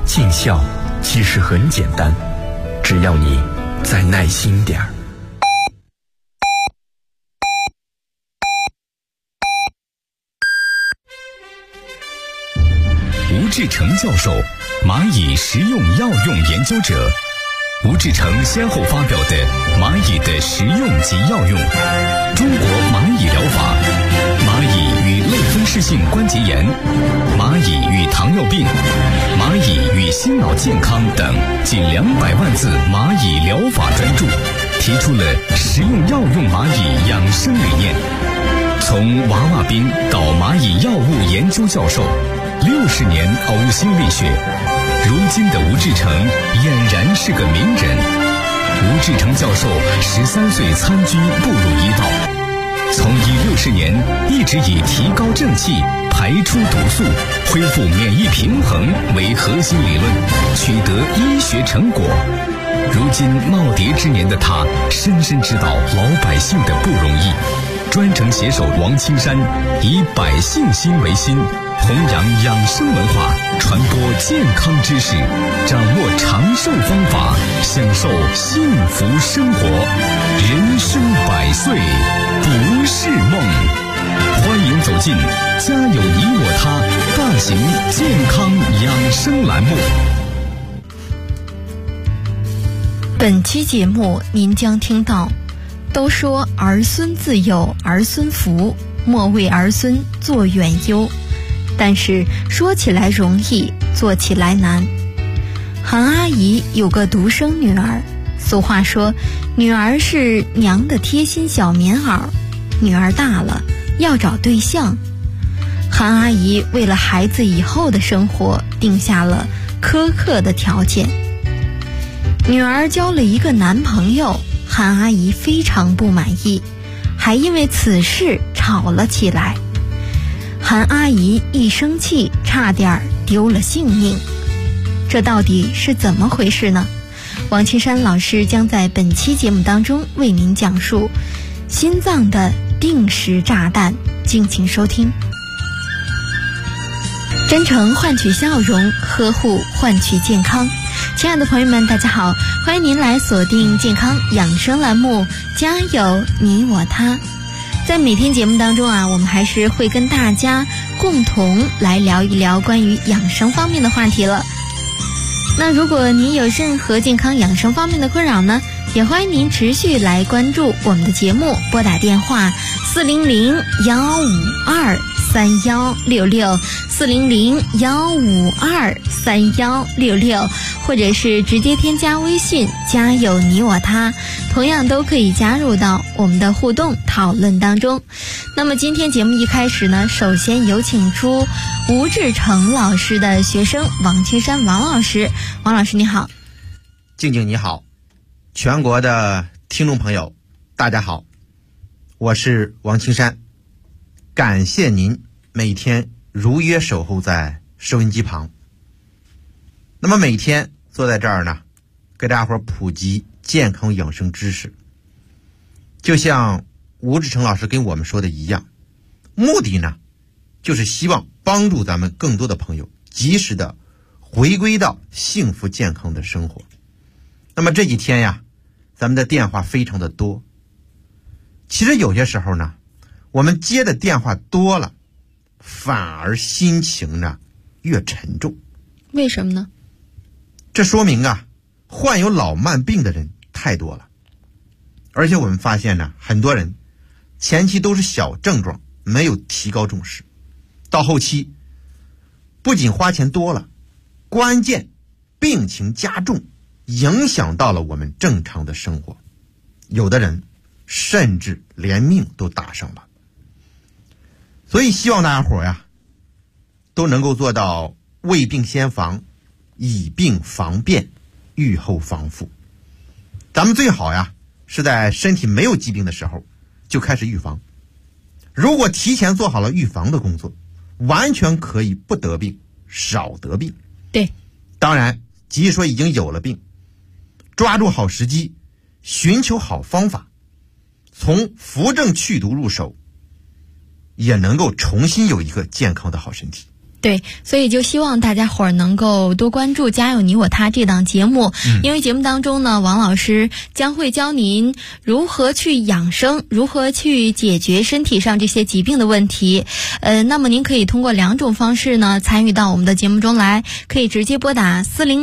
尽孝其实很简单，只要你再耐心点儿。 吴志成教授，蚂蚁食用药用研究者。吴志成先后发表的《蚂蚁的食用及药用》、《中国蚂蚁疗法》、《蚂蚁与类风湿性关节炎》、《蚂蚁与糖尿病》、《蚂蚁与心脑健康》等近200万字蚂蚁疗法专著，提出了食用药用蚂蚁养生理念。从娃娃兵到蚂蚁药物研究教授，60年呕心沥血，如今的吴志成俨然是个名人。吴志成教授13岁参军步入医道，从医60年一直以提高正气、排出毒素、恢复免疫平衡为核心理论，取得医学成果。如今耄耋之年的他，深深知道老百姓的不容易。专程携手王青山，以百姓心为心，弘扬养生文化，传播健康知识，掌握长寿方法，享受幸福生活。人生100岁不是梦。欢迎走进家有你我他大型健康养生栏目。 本期节目您将听到：都说儿孙自有儿孙福，莫为儿孙做远忧。但是说起来容易，做起来难。韩阿姨有个独生女儿，俗话说，女儿是娘的贴心小棉袄。女儿大了，要找对象。韩阿姨为了孩子以后的生活，定下了苛刻的条件。女儿交了一个男朋友，韩阿姨非常不满意，还因为此事吵了起来。韩阿姨一生气，差点丢了性命。这到底是怎么回事呢？王青山老师将在本期节目当中为您讲述心脏的定时炸弹，敬请收听。真诚换取笑容，呵护换取健康。亲爱的朋友们，大家好，欢迎您来锁定健康养生栏目，家有你我他。在每天节目当中我们还是会跟大家共同来聊一聊关于养生方面的话题了。那如果您有任何健康养生方面的困扰呢，也欢迎您持续来关注我们的节目，拨打电话400-152-3166，400-152-3166，或者是直接添加微信家有你我他，同样都可以加入到我们的互动讨论当中。那么今天节目一开始呢，首先有请出吴志成老师的学生王青山王老师。王老师你好。 静静你好，全国的听众朋友大家好，我是王青山，感谢您每天如约守候在收音机旁。那么每天坐在这儿呢，给大伙普及健康养生知识，就像吴志成老师跟我们说的一样，目的呢就是希望帮助咱们更多的朋友及时的回归到幸福健康的生活。那么这几天呀，咱们的电话非常的多，其实有些时候呢，我们接的电话多了，反而心情呢越沉重。 为什么呢？ 这说明患有老慢病的人太多了。而且我们发现呢，很多人前期都是小症状，没有提高重视，到后期不仅花钱多了，关键病情加重，影响到了我们正常的生活，有的人甚至连命都搭上了。所以希望大家伙都能够做到未病先防，以病防变，预后防复。咱们最好是在身体没有疾病的时候就开始预防。如果提前做好了预防的工作，完全可以不得病，少得病。 对， 当然即使说已经有了病，抓住好时机，寻求好方法，从扶正祛毒入手，也能够重新有一个健康的好身体。 对，所以就希望大家伙儿能够多关注《家有你我他》这档节目，因为节目当中呢，王老师将会教您如何去养生，如何去解决身体上这些疾病的问题。那么您可以通过2种方式呢参与到我们的节目中来，可以直接拨打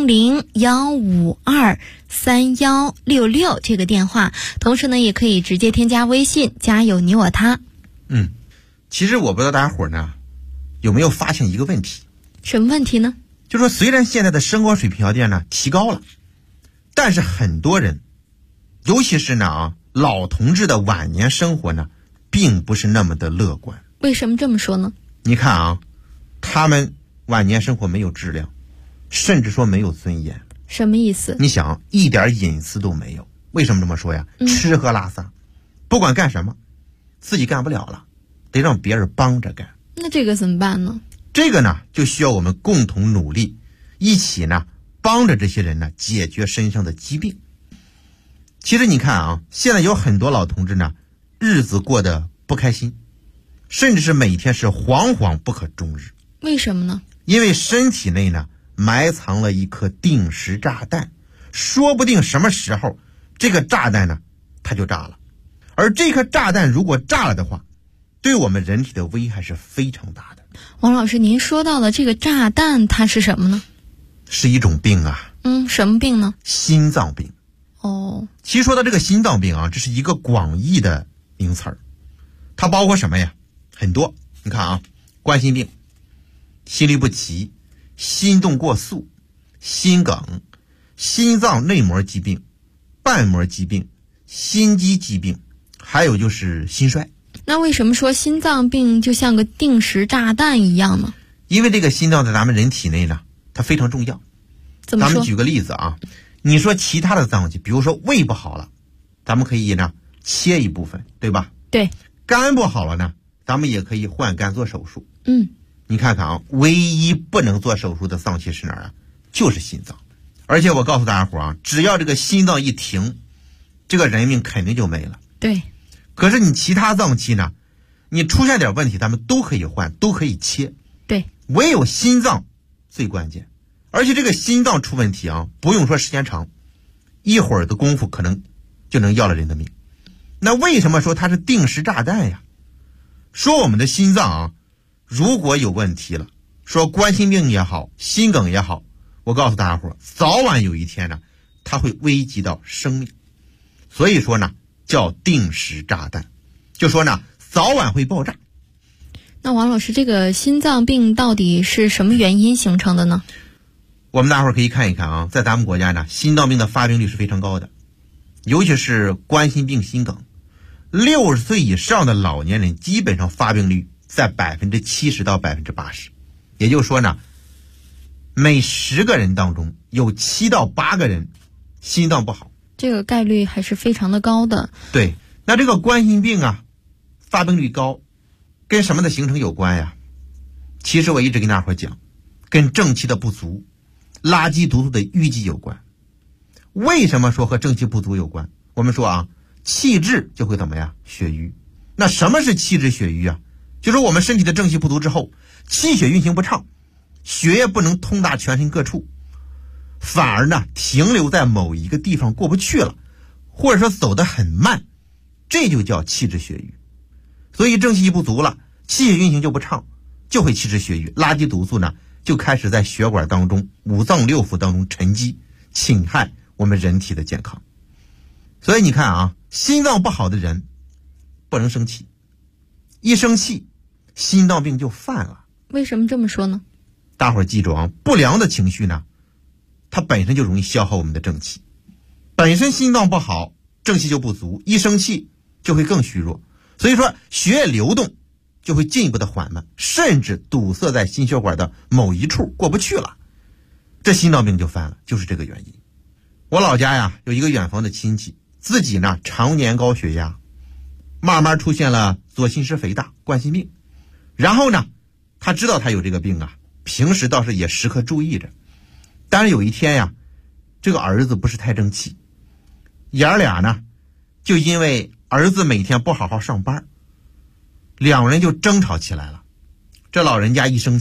400-152-3166这个电话，同时呢也可以直接添加微信“家有你我他”。 其实我不知道大家伙呢有没有发现一个问题？ 什么问题呢？ 就说虽然现在的生活水平呢提高了，但是很多人，尤其是老同志的晚年生活呢，并不是那么的乐观。 为什么这么说呢？ 你看他们晚年生活没有质量，甚至说没有尊严。 什么意思？ 你想，一点隐私都没有。为什么这么说呀？吃喝拉撒，不管干什么，自己干不了了，得让别人帮着干。 那这个怎么办呢？ 这个呢，就需要我们共同努力，一起呢帮着这些人呢解决身上的疾病。其实你看现在有很多老同志呢，日子过得不开心，甚至是每天是惶惶不可终日。 为什么呢？ 因为身体内呢埋藏了一颗定时炸弹，说不定什么时候这个炸弹呢它就炸了。而这颗炸弹如果炸了的话，对我们人体的危害是非常大的。 王老师，您说到了这个炸弹，它是什么呢？ 是一种病啊。 什么病呢？ 心脏病。其实说到这个心脏病这是一个广义的名词儿，它包括什么呀？很多。你看冠心病、心律不齐、心动过速、心梗、心脏内膜疾病、瓣膜疾病、心肌疾病，还有就是心衰。 那为什么说心脏病就像个定时炸弹一样呢？ 因为这个心脏在咱们人体内呢，它非常重要。 怎么说？ 咱们举个例子你说其他的脏器，比如说胃不好了，咱们可以呢切一部分，对吧？ 对。 肝不好了呢，咱们也可以换肝做手术。 你看看唯一不能做手术的脏器是哪儿就是心脏。而且我告诉大家伙只要这个心脏一停，这个人命肯定就没了。 对。 可是你其他脏器呢，你出现点问题咱们都可以换，都可以切。 对。 唯有心脏最关键。而且这个心脏出问题不用说时间长，一会儿的功夫可能就能要了人的命。那为什么说它是定时炸弹呀？说我们的心脏如果有问题了，说冠心病也好，心梗也好，我告诉大家伙，早晚有一天呢，它会危及到生命。所以说呢，叫定时炸弹，就说呢，早晚会爆炸。 那王老师，这个心脏病到底是什么原因形成的呢？ 我们大伙儿可以看一看在咱们国家呢，心脏病的发病率是非常高的，尤其是冠心病、心梗，60岁以上的老年人基本上发病率在70%到80%，也就是说呢，每10个人当中有7到8个人心脏不好， 这个概率还是非常的高的。 对，那这个冠心病发病率高，跟什么的形成有关呀？其实我一直跟大伙儿讲，跟正气的不足、垃圾毒素的淤积有关。为什么说和正气不足有关？我们说气滞就会怎么样？血瘀。那什么是气滞血瘀就是我们身体的正气不足之后，气血运行不畅，血液不能通达全身各处，反而呢停留在某一个地方过不去了，或者说走得很慢，这就叫气滞血瘀。所以正气一不足了，气血运行就不畅，就会气滞血瘀，垃圾毒素呢就开始在血管当中、五脏六腑当中沉积，侵害我们人体的健康。所以你看心脏不好的人不能生气，一生气心脏病就犯了。 为什么这么说呢？ 大伙儿记住不良的情绪呢，它本身就容易消耗我们的正气。本身心脏不好，正气就不足，一生气就会更虚弱，所以说血液流动就会进一步的缓慢，甚至堵塞在心血管的某一处过不去了，这心脏病就犯了，就是这个原因。我老家有一个远房的亲戚，自己呢常年高血压，慢慢出现了左心室肥大、冠心病。然后呢他知道他有这个病平时倒是也时刻注意着。但是有一天这个儿子不是太争气，爷儿俩呢就因为儿子每天不好好上班，两人就争吵起来了。这老人家一生气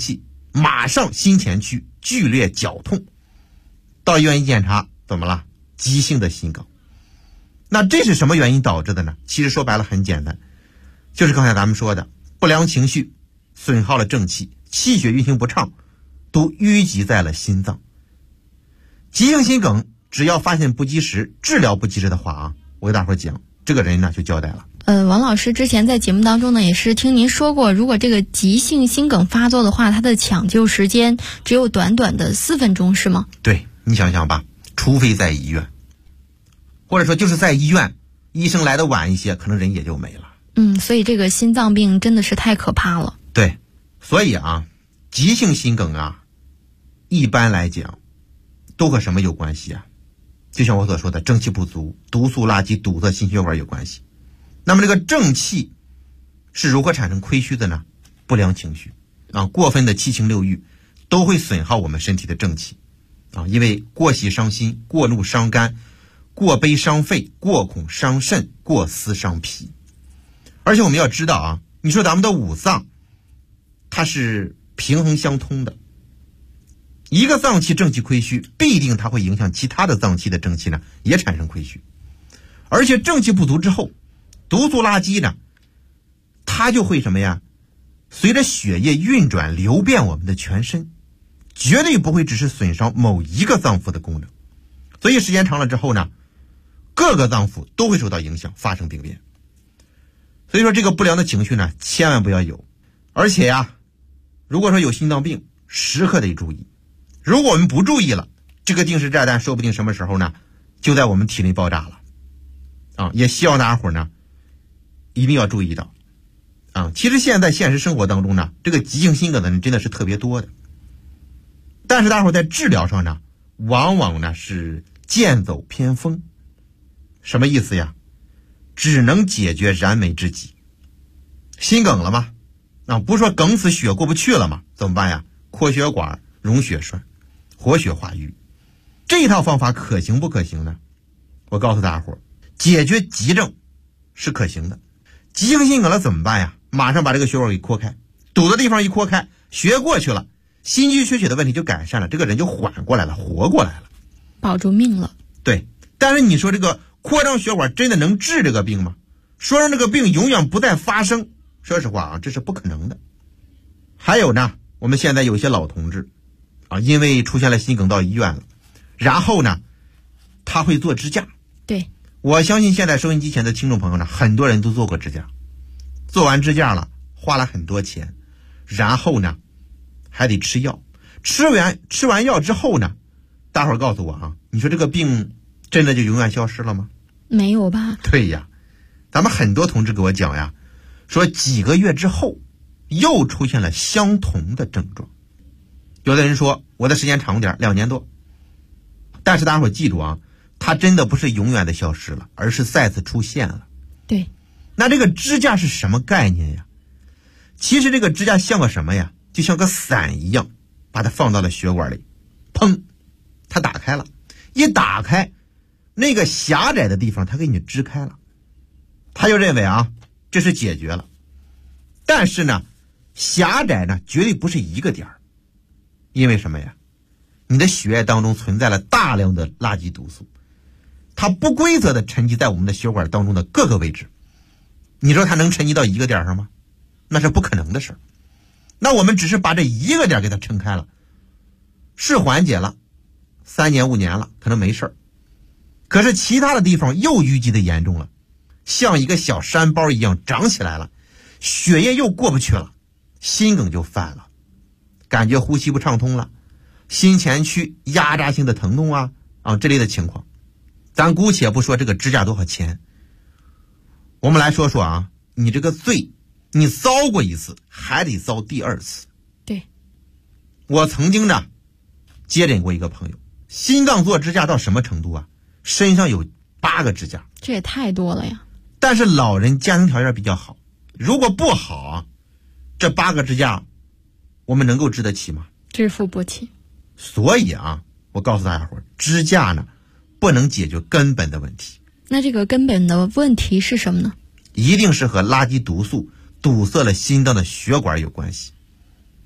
马上心前区剧烈绞痛，到医院一检查，怎么了？急性的心梗。那这是什么原因导致的呢？其实说白了很简单，就是刚才咱们说的不良情绪损耗了正气，气血运行不畅，都淤积在了心脏。急性心梗只要发现不及时，治疗不及时的话啊，我给大伙讲，这个人呢就交代了。 王老师之前在节目当中呢，也是听您说过，如果这个急性心梗发作的话，它的抢救时间只有短短的4分钟，是吗？ 对，你想想吧，除非在医院，或者说就是在医院，医生来的晚一些，可能人也就没了。 所以这个心脏病真的是太可怕了。 对，所以啊，急性心梗啊，一般来讲都和什么有关系啊？就像我所说的，正气不足、毒素垃圾堵塞心血管有关系。那么这个正气是如何产生亏虚的呢？不良情绪啊，过分的七情六欲都会损耗我们身体的正气啊，因为过喜伤心、过怒伤肝、过悲伤肺、过恐伤肾、过思伤脾。而且我们要知道啊，你说咱们的五脏它是平衡相通的，一个脏器正气亏虚，必定它会影响其他的脏器的正气呢也产生亏虚。而且正气不足之后，毒素垃圾呢，它就会什么呀？随着血液运转流遍我们的全身，绝对不会只是损伤某一个脏腑的功能。所以时间长了之后呢，各个脏腑都会受到影响，发生病变。所以说这个不良的情绪呢，千万不要有。而且呀，如果说有心脏病，时刻得注意。如果我们不注意了，这个定时炸弹说不定什么时候呢，就在我们体内爆炸了。也希望大家伙呢一定要注意到其实现在现实生活当中呢，这个急性心梗的人真的是特别多的，但是大伙在治疗上呢，往往呢是剑走偏锋。什么意思呀？只能解决燃眉之急。心梗了吗？不是说梗死血过不去了吗？怎么办呀？扩血管、溶血栓、活血化瘀。这一套方法可行不可行呢？我告诉大伙，解决急症是可行的。急性心梗了怎么办呀？马上把这个血管给扩开，堵的地方一扩开，血过去了，心肌缺血的问题就改善了，这个人就缓过来了，活过来了， 保住命了。 对，但是你说这个扩张血管真的能治这个病吗？说让这个病永远不再发生，说实话这是不可能的。还有呢，我们现在有些老同志因为出现了心梗到医院了，然后呢他会做支架。 对， 我相信现在收音机前的听众朋友呢，很多人都做过支架，做完支架了花了很多钱，然后呢还得吃药，吃完药之后呢，大伙儿告诉我你说这个病真的就永远消失了吗？ 没有吧？ 对呀，咱们很多同志给我讲呀，说几个月之后又出现了相同的症状。有的人说我的时间长点，2年多，但是大伙儿记住它真的不是永远的消失了，而是再次出现了。 对， 那这个支架是什么概念呀？其实这个支架像个什么呀？就像个伞一样，把它放到了血管里，砰，它打开了，一打开，那个狭窄的地方它给你支开了，他就认为这是解决了。但是呢，狭窄呢绝对不是一个点儿，因为什么呀？你的血液当中存在了大量的垃圾毒素，它不规则的沉积在我们的血管当中的各个位置。你说它能沉积到一个点上吗？那是不可能的事。那我们只是把这一个点给它撑开了，是缓解了，3年5年了，可能没事。可是其他的地方又淤积的严重了，像一个小山包一样长起来了，血液又过不去了，心梗就犯了，感觉呼吸不畅通了，心前区压榨性的疼痛这类的情况。咱姑且不说这个支架多少钱，我们来说说你这个罪你遭过一次还得遭第2次。 对， 我曾经呢接诊过一个朋友，心脏做支架到什么程度身上有8个支架， 这也太多了呀。 但是老人家庭条件比较好，如果不好这8个支架我们能够支得起吗？ 支付不起。 所以我告诉大家伙，支架呢不能解决根本的问题。 那这个根本的问题是什么呢？一定是和垃圾毒素堵塞了心脏的血管有关系。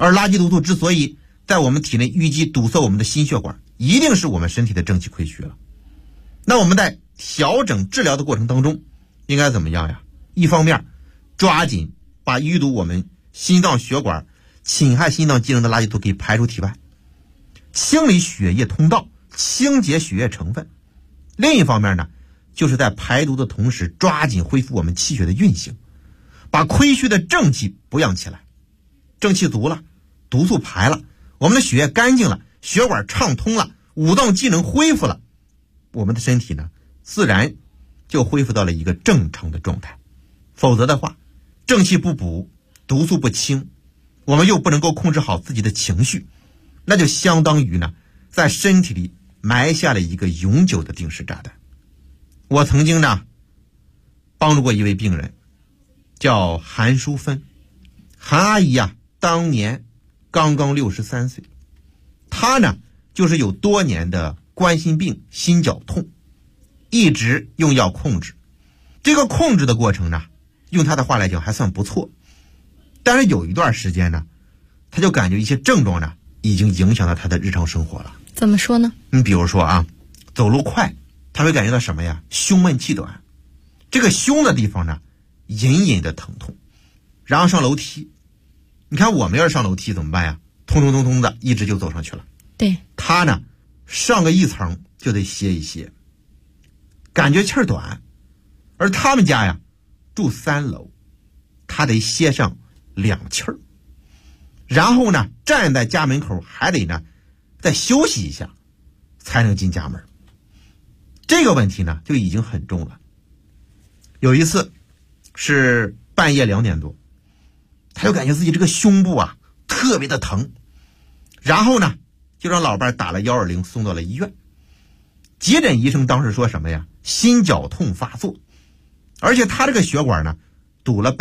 而垃圾毒素之所以在我们体内淤积堵塞我们的心血管，一定是我们身体的正气亏虚了。那我们在调整治疗的过程当中应该怎么样呀？一方面抓紧把淤堵我们心脏血管、侵害心脏机能的垃圾毒给排出体外，清理血液通道，清洁血液成分。另一方面呢，就是在排毒的同时抓紧恢复我们气血的运行，把亏虚的正气补养起来。正气足了，毒素排了，我们的血液干净了，血管畅通了，五脏机能恢复了，我们的身体呢自然就恢复到了一个正常的状态。否则的话，正气不补，毒素不清，我们又不能够控制好自己的情绪，那就相当于呢在身体里埋下了一个永久的定时炸弹。我曾经呢帮助过一位病人，叫韩淑芬。韩阿姨啊，当年刚刚63岁，她呢就是有多年的冠心病、心绞痛，一直用药控制。这个控制的过程呢，用她的话来讲还算不错，但是有一段时间呢，她就感觉一些症状呢已经影响到她的日常生活了。 怎么说呢？ 你比如说啊，走路快，她会感觉到什么呀？胸闷气短，这个胸的地方呢隐隐的疼痛。然后上楼梯，你看我们要是上楼梯怎么办呀？通通通通的一直就走上去了。 对， 她呢上个一层就得歇一歇，感觉气儿短。而他们家呀住3楼，她得歇上2气儿，然后呢站在家门口还得呢再休息一下才能进家门。这个问题呢就已经很重了。有一次是半夜2点多，他就感觉自己这个胸部啊特别的疼，然后呢就让老伴打了120送到了医院。急诊医生当时说什么呀？心绞痛发作，而且他这个血管呢堵了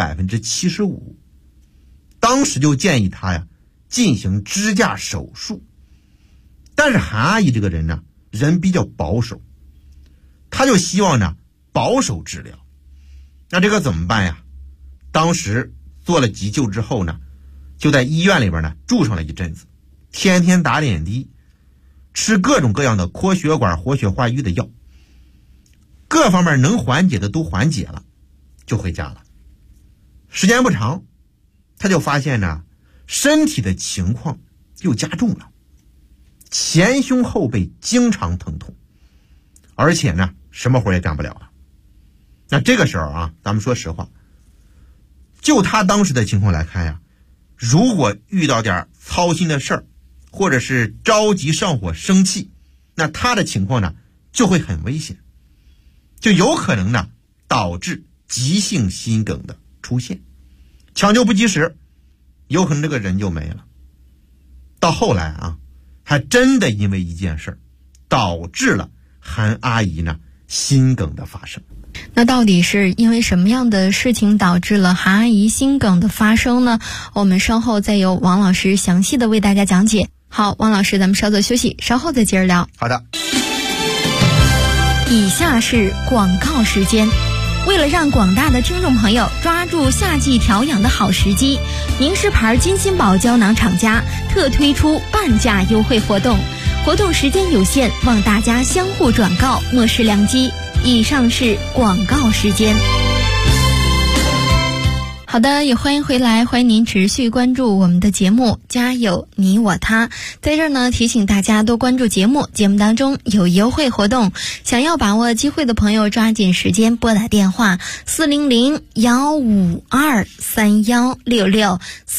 75%，当时就建议他呀进行支架手术。但是韩阿姨这个人呢人比较保守，他就希望呢保守治疗。那这个怎么办呀？当时做了急救之后呢，就在医院里边呢住上了一阵子，天天打点滴，吃各种各样的扩血管、活血化瘀的药，各方面能缓解的都缓解了，就回家了。时间不长，他就发现呢身体的情况又加重了，前胸后背经常疼痛，而且呢什么活也干不了了。那这个时候啊，咱们说实话，就他当时的情况来看呀，如果遇到点操心的事儿，或者是着急上火生气，那他的情况呢就会很危险，就有可能呢导致急性心梗的出现，抢救不及时，有可能这个人就没了。到后来啊，还真的因为一件事导致了韩阿姨呢心梗的发生。 那到底是因为什么样的事情导致了韩阿姨心梗的发生呢？我们稍后再由王老师详细的为大家讲解。好，王老师，咱们稍作休息，稍后再接着聊。 好的。 以下是广告时间。为了让广大的听众朋友抓住夏季调养的好时机，宁氏牌金心宝胶囊厂家特推出半价优惠活动，活动时间有限，望大家相互转告，莫失良机。以上是广告时间。好的，也欢迎回来，欢迎您持续关注我们的节目家有你我他。在这儿呢提醒大家多关注节目，节目当中有优惠活动，想要把握机会的朋友抓紧时间拨打电话400-152-3166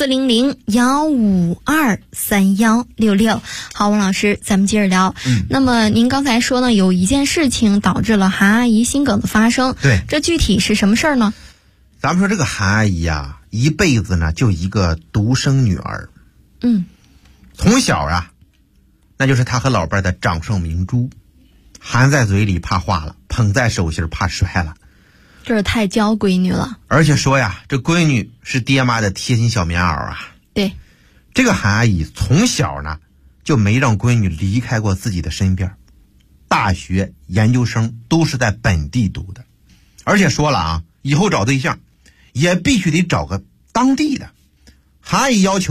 400-152-3166。好，王老师，咱们接着聊。那么您刚才说呢，有一件事情导致了韩阿姨心梗的发生， 对， 这具体是什么事儿呢？ 咱们说这个韩阿姨啊，一辈子呢就一个独生女儿，从小啊，那就是她和老伴的掌上明珠，含在嘴里怕化了，捧在手心怕摔了， 这是太娇闺女了。 而且说呀，这闺女是爹妈的贴心小棉袄啊。 对， 这个韩阿姨从小呢就没让闺女离开过自己的身边，大学、研究生都是在本地读的，而且说了啊，以后找对象也必须得找个当地的。韩阿姨要求啊，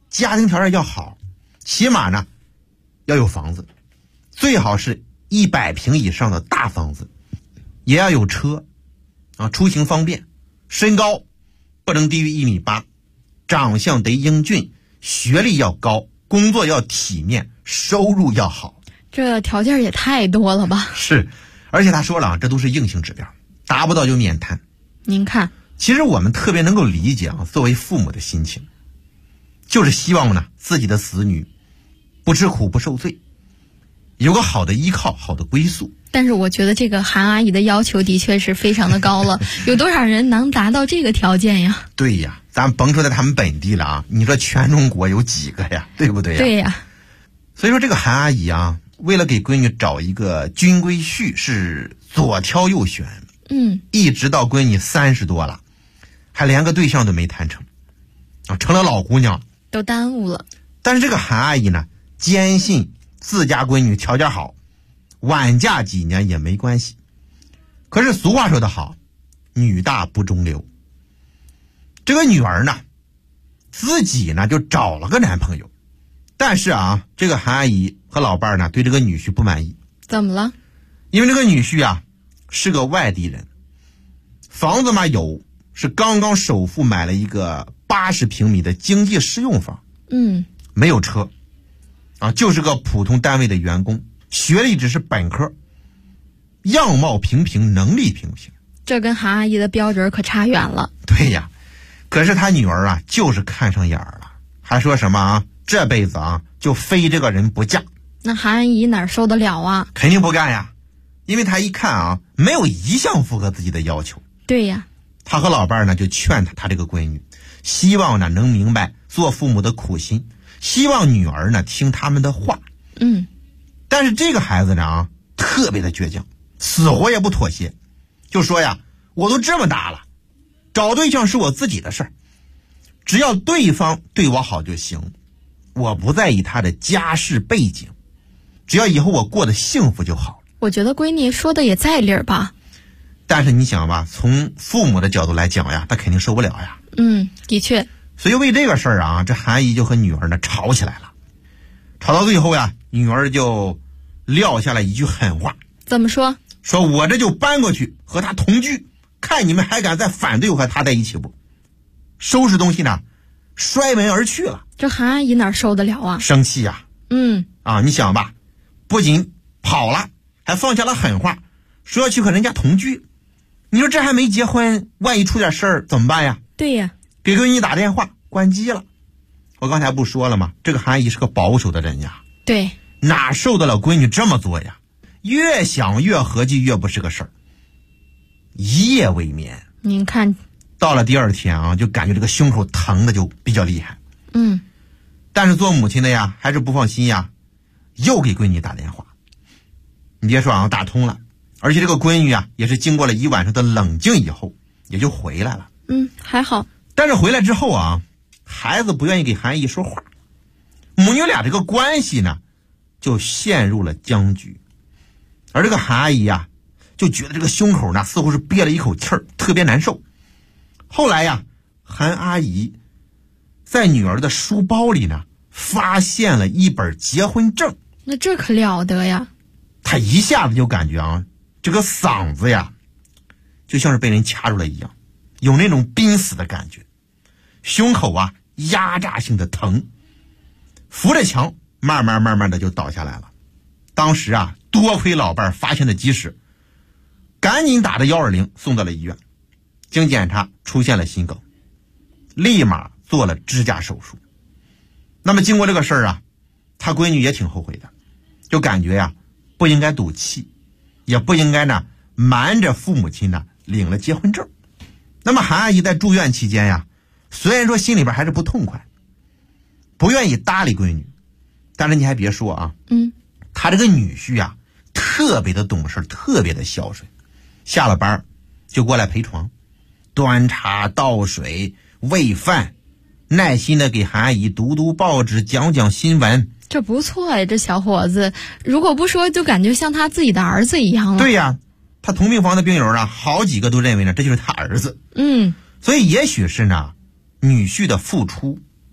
家庭条件要好，起码呢要有房子，最好是100平以上的大房子，也要有车啊，出行方便，身高不能低于1.8米，长相得英俊，学历要高，工作要体面，收入要好。 这条件也太多了吧？ 是，而且他说了，这都是硬性指标，达不到就免谈。 您看， 其实我们特别能够理解作为父母的心情，就是希望呢自己的子女不吃苦不受罪，有个好的依靠，好的归宿。 但是我觉得这个韩阿姨的要求的确是非常的高了，有多少人能达到这个条件呀？ 对呀，咱甭说在他们本地了啊，你说全中国有几个呀？对不对呀？ 对呀。 所以说这个韩阿姨啊，为了给闺女找一个军规婿，是左挑右选，一直到闺女30多了，还连个对象都没谈成啊，成了老姑娘， 都耽误了。 但是这个韩阿姨呢，坚信自家闺女条件好，晚嫁几年也没关系。可是俗话说得好，女大不中留。这个女儿呢，自己呢就找了个男朋友，但是啊，这个韩阿姨和老伴呢对这个女婿不满意。 怎么了？ 因为这个女婿啊是个外地人，房子嘛有，是刚刚首付买了一个80平米的经济适用房，没有车啊，就是个普通单位的员工，学历只是本科，样貌平平，能力平平。 这跟韩阿姨的标准可差远了。 对呀，可是他女儿啊就是看上眼儿了，还说什么啊这辈子啊就非这个人不嫁。 那韩阿姨哪受得了啊？ 肯定不干呀，因为他一看啊没有一项符合自己的要求。 对呀， 他和老伴呢就劝他这个闺女，希望呢能明白做父母的苦心，希望女儿呢听他们的话。但是这个孩子呢啊特别的倔强，死活也不妥协，就说呀，我都这么大了，找对象是我自己的事儿，只要对方对我好就行，我不在意他的家世背景，只要以后我过得幸福就好。 我觉得闺女说的也在理儿吧。 但是你想吧，从父母的角度来讲呀，他肯定受不了呀。 的确。 所以为这个事儿啊，这韩姨就和女儿呢吵起来了。吵到最后呀，女儿就撂下了一句狠话。 怎么说？ 说我这就搬过去和他同居，看你们还敢再反对我和他在一起不？收拾东西呢，摔门而去了。 这韩阿姨哪受得了啊？ 生气呀！你想吧，不仅跑了，还放下了狠话，说要去和人家同居。你说这还没结婚，万一出点事儿怎么办呀？ 对呀， 给闺女打电话关机了。我刚才不说了吗？这个韩阿姨是个保守的人呀。 对， 哪受得了闺女这么做呀？越想越合计，越不是个事儿。一夜未眠。 您看， 到了第二天啊，就感觉这个胸口疼的就比较厉害。但是做母亲的呀，还是不放心呀，又给闺女打电话。你别说啊，打通了，而且这个闺女啊，也是经过了一晚上的冷静以后，也就回来了。 还好。 但是回来之后啊，孩子不愿意给韩姨说话，母女俩这个关系呢，就陷入了僵局。而这个韩阿姨啊，就觉得这个胸口呢，似乎是憋了一口气儿，特别难受。后来呀，韩阿姨在女儿的书包里呢，发现了一本结婚证。 那这可了得呀！ 她一下子就感觉啊，这个嗓子呀，就像是被人掐住了一样，有那种濒死的感觉，胸口啊压榨性的疼，扶着墙慢慢的就倒下来了。当时啊，多亏老伴发现的及时，赶紧打着120送到了医院，经检查出现了心梗，立马做了支架手术。那么经过这个事儿啊，他闺女也挺后悔的，就感觉呀，不应该赌气，也不应该呢瞒着父母亲呢领了结婚证。那么韩阿姨在住院期间呀，虽然说心里边还是不痛快，不愿意搭理闺女，但是你还别说啊，他这个女婿啊特别的懂事，特别的孝顺，下了班就过来陪床，端茶倒水喂饭，耐心的给韩阿姨读读报纸，讲讲新闻。 这不错呀，这小伙子，如果不说就感觉像他自己的儿子一样了。 对呀，他同病房的病友啊，好几个都认为呢这就是他儿子。 嗯， 所以也许是呢女婿的付出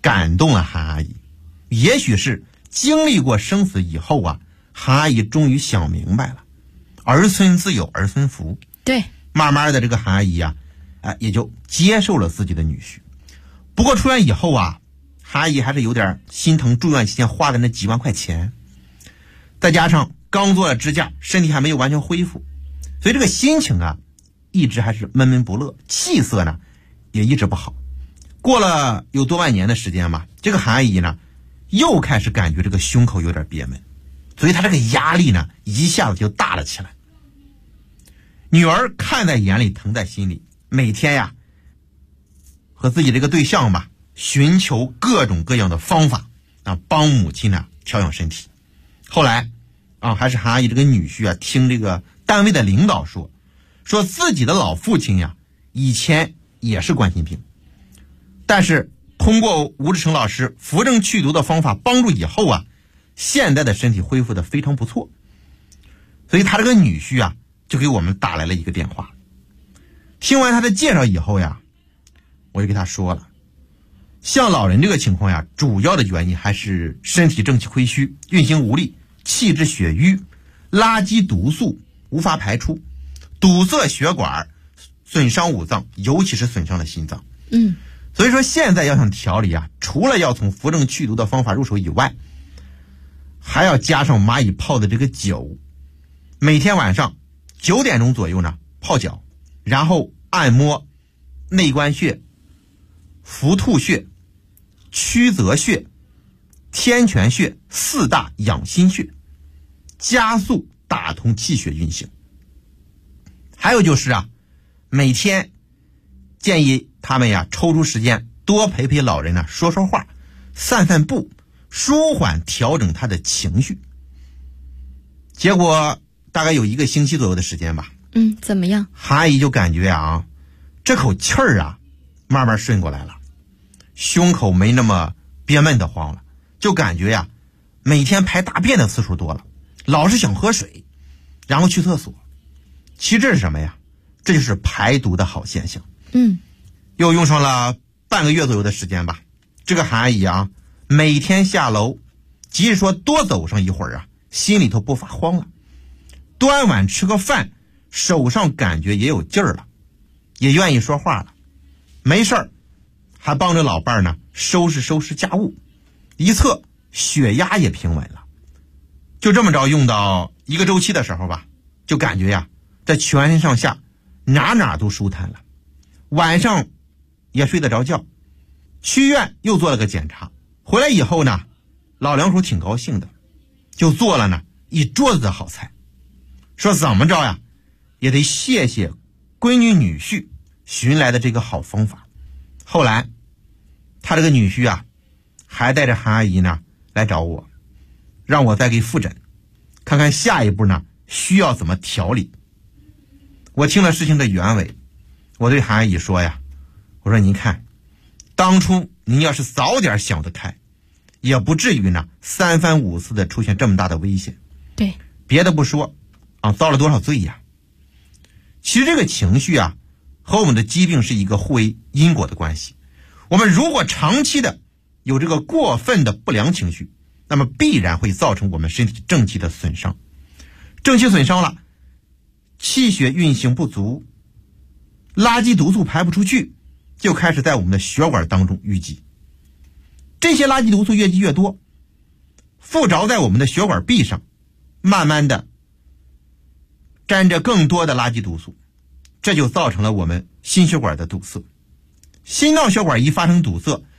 感动了韩阿姨。也许是经历过生死以后啊，韩阿姨终于想明白了，儿孙自有儿孙福。 对， 慢慢的这个韩阿姨啊，也就接受了自己的女婿。不过出院以后啊，韩阿姨还是有点心疼住院期间花的那几万块钱，再加上刚做了支架，身体还没有完全恢复，所以这个心情啊一直还是闷闷不乐，气色呢也一直不好。过了有多半年的时间嘛，这个韩阿姨呢又开始感觉这个胸口有点憋闷，所以她这个压力呢一下子就大了起来。女儿看在眼里，疼在心里，每天呀和自己这个对象吧寻求各种各样的方法帮母亲呢调养身体。后来还是韩阿姨这个女婿听这个单位的领导说自己的老父亲呀以前也是冠心病，但是通过吴志成老师扶正祛毒的方法帮助以后啊，现在的身体恢复的非常不错。所以他这个女婿啊就给我们打来了一个电话。听完他的介绍以后呀，我就给他说了，像老人这个情况呀，主要的原因还是身体正气亏虚，运行无力，气滞血瘀，垃圾毒素无法排出，堵塞血管，损伤五脏，尤其是损伤了心脏。所以说现在要想调理啊，除了要从扶正祛毒的方法入手以外，还要加上蚂蚁泡的这个酒，每天晚上9点钟左右呢泡脚，然后按摩内关穴、浮兔穴、曲泽穴、天泉穴4大养心穴，加速打通气血运行。还有就是每天建议他们呀抽出时间多陪陪老人呢，说说话，散散步，舒缓调整他的情绪。结果大概有1个星期左右的时间吧。 怎么样？ 韩阿姨就感觉这口气儿慢慢顺过来了，胸口没那么憋闷的慌了，就感觉每天排大便的次数多了，老是想喝水，然后去厕所。其实这是什么呀？这就是排毒的好现象。又用上了半个月左右的时间吧，这个韩阿姨每天下楼，即使说多走上一会儿心里头不发慌了，端碗吃个饭，手上感觉也有劲儿了，也愿意说话了，没事儿还帮着老伴儿呢收拾家务，一测血压也平稳了。就这么着用到1个周期的时候吧，就感觉这全身上下哪哪都舒坦了，晚上也睡得着觉。去医院又做了个检查，回来以后呢，老两口挺高兴的，就做了呢一桌子的好菜，说怎么着也得谢谢闺女女婿寻来的这个好方法。后来他这个女婿还带着韩阿姨呢来找我，让我再给复诊，看看下一步呢需要怎么调理。我听了事情的原委，我对韩阿姨说我说您看，当初您要是早点想得开，也不至于呢3番5次的出现这么大的危险。 对， 别的不说遭了多少罪呀。其实这个情绪和我们的疾病是一个互为因果的关系。我们如果长期的有这个过分的不良情绪，那么必然会造成我们身体正气的损伤。正气损伤了，气血运行不足，垃圾毒素排不出去，就开始在我们的血管当中淤积。这些垃圾毒素越积越多，附着在我们的血管壁上，慢慢的沾着更多的垃圾毒素，这就造成了我们心血管的堵塞。心脏血管一发生堵塞，